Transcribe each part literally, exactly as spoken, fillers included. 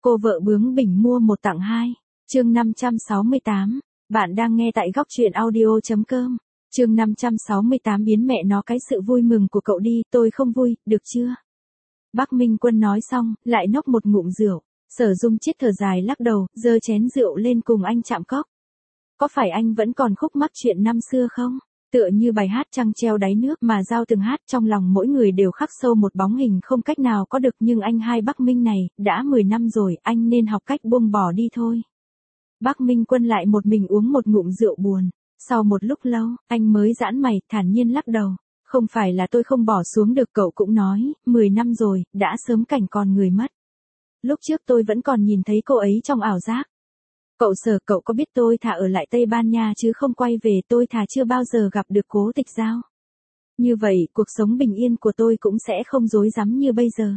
Cô vợ bướng bỉnh mua một tặng hai. Chương năm trăm sáu mươi tám. Bạn đang nghe tại góc truyện audio chấm com. Chương năm trăm sáu mươi tám biến mẹ nó cái sự vui mừng của cậu đi, tôi không vui, được chưa? Bắc Minh Quân nói xong, lại nốc một ngụm rượu. Sở Dung Chiết thở dài lắc đầu, giơ chén rượu lên cùng anh chạm cốc. Có phải anh vẫn còn khúc mắc chuyện năm xưa không? Tựa như bài hát trăng treo đáy nước mà Giao từng hát, trong lòng mỗi người đều khắc sâu một bóng hình không cách nào có được, nhưng anh hai Bắc Minh này, đã mười năm rồi, anh nên học cách buông bỏ đi thôi. Bắc Minh Quân lại một mình uống một ngụm rượu buồn. Sau một lúc lâu, anh mới giãn mày, thản nhiên lắc đầu. Không phải là tôi không bỏ xuống được, cậu cũng nói, mười năm rồi, đã sớm cảnh còn người mất. Lúc trước tôi vẫn còn nhìn thấy cô ấy trong ảo giác. Cậu Sở, cậu có biết tôi thà ở lại Tây Ban Nha chứ không quay về, tôi thà chưa bao giờ gặp được Cố Tịch Giao. Như vậy, cuộc sống bình yên của tôi cũng sẽ không rối rắm như bây giờ.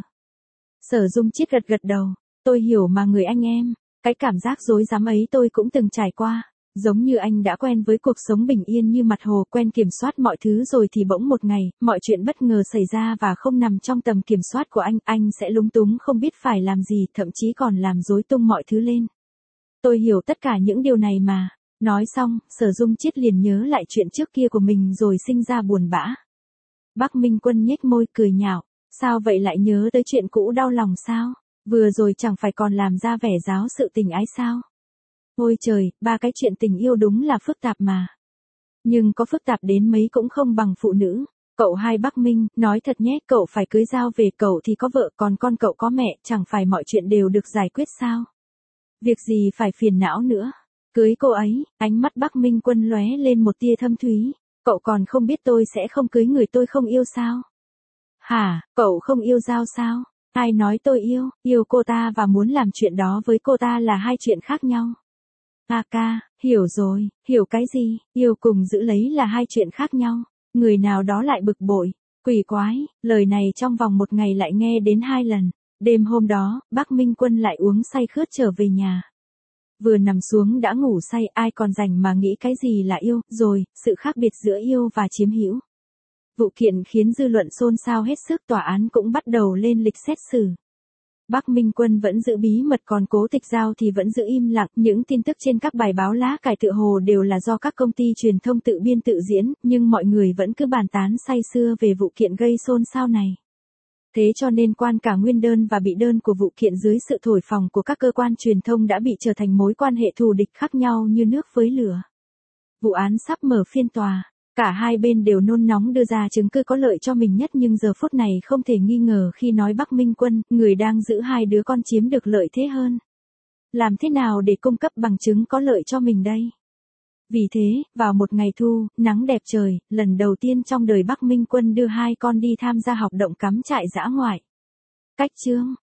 Sở Dung Chiết gật gật đầu, tôi hiểu mà người anh em, cái cảm giác rối rắm ấy tôi cũng từng trải qua. Giống như anh đã quen với cuộc sống bình yên như mặt hồ, quen kiểm soát mọi thứ rồi thì bỗng một ngày, mọi chuyện bất ngờ xảy ra và không nằm trong tầm kiểm soát của anh, anh sẽ lúng túng không biết phải làm gì, thậm chí còn làm rối tung mọi thứ lên. Tôi hiểu tất cả những điều này mà. Nói xong, Sở Dung Chiết liền nhớ lại chuyện trước kia của mình rồi sinh ra buồn bã. Bắc Minh Quân nhếch môi cười nhạo, sao vậy, lại nhớ tới chuyện cũ đau lòng sao? Vừa rồi chẳng phải còn làm ra vẻ giáo sự tình ái sao? Ôi trời, ba cái chuyện tình yêu đúng là phức tạp mà. Nhưng có phức tạp đến mấy cũng không bằng phụ nữ. Cậu hai Bắc Minh, nói thật nhé, cậu phải cưới Giao về, cậu thì có vợ, còn con cậu có mẹ, chẳng phải mọi chuyện đều được giải quyết sao? Việc gì phải phiền não nữa. Cưới cô ấy, ánh mắt Bắc Minh Quân lóe lên một tia thâm thúy. Cậu còn không biết tôi sẽ không cưới người tôi không yêu sao? Hả, cậu không yêu Giao sao? Ai nói tôi yêu, yêu cô ta và muốn làm chuyện đó với cô ta là hai chuyện khác nhau. A ca, hiểu rồi, hiểu cái gì, yêu cùng giữ lấy là hai chuyện khác nhau. Người nào đó lại bực bội, quỷ quái, lời này trong vòng một ngày lại nghe đến hai lần. Đêm hôm đó, Bắc Minh Quân lại uống say khướt trở về nhà. Vừa nằm xuống đã ngủ say, ai còn rảnh mà nghĩ cái gì là yêu, rồi, sự khác biệt giữa yêu và chiếm hữu. Vụ kiện khiến dư luận xôn xao hết sức, tòa án cũng bắt đầu lên lịch xét xử. Bắc Minh Quân vẫn giữ bí mật, còn Cố Tịch Giao thì vẫn giữ im lặng. Những tin tức trên các bài báo lá cải tựa hồ đều là do các công ty truyền thông tự biên tự diễn, nhưng mọi người vẫn cứ bàn tán say sưa về vụ kiện gây xôn xao này. Thế cho nên quan cả nguyên đơn và bị đơn của vụ kiện dưới sự thổi phồng của các cơ quan truyền thông đã bị trở thành mối quan hệ thù địch khác nhau như nước với lửa. Vụ án sắp mở phiên tòa. Cả hai bên đều nôn nóng đưa ra chứng cứ có lợi cho mình nhất, nhưng giờ phút này không thể nghi ngờ khi nói Bắc Minh Quân, người đang giữ hai đứa con chiếm được lợi thế hơn. Làm thế nào để cung cấp bằng chứng có lợi cho mình đây? Vì thế, vào một ngày thu, nắng đẹp trời, lần đầu tiên trong đời Bắc Minh Quân đưa hai con đi tham gia học động cắm trại dã ngoại. Cách chương,